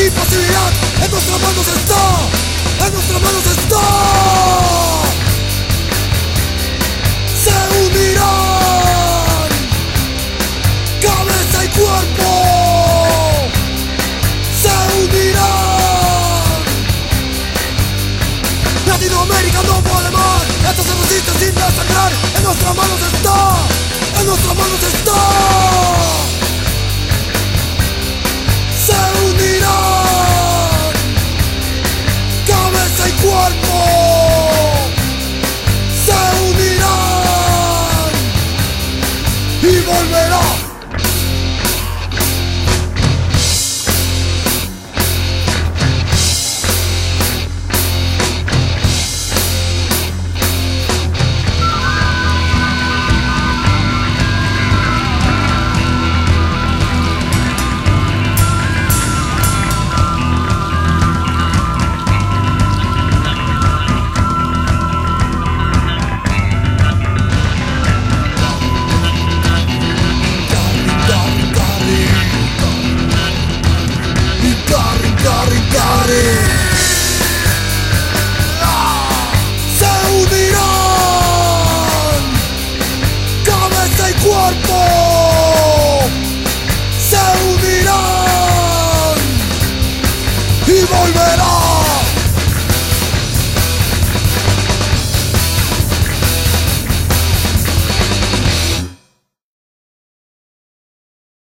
y pasividad. En nuestras manos está, en nuestras manos está. Se unirán cabeza y cuerpo. Se unirán. Latinoamérica no puede más. Esto se resiste sin desangrar. En nuestras manos está, en nuestras manos está. Se unirán cabeza y cuerpo. Se unirán y volverá. Se unirán cabeza y cuerpo. Se unirán y volverán.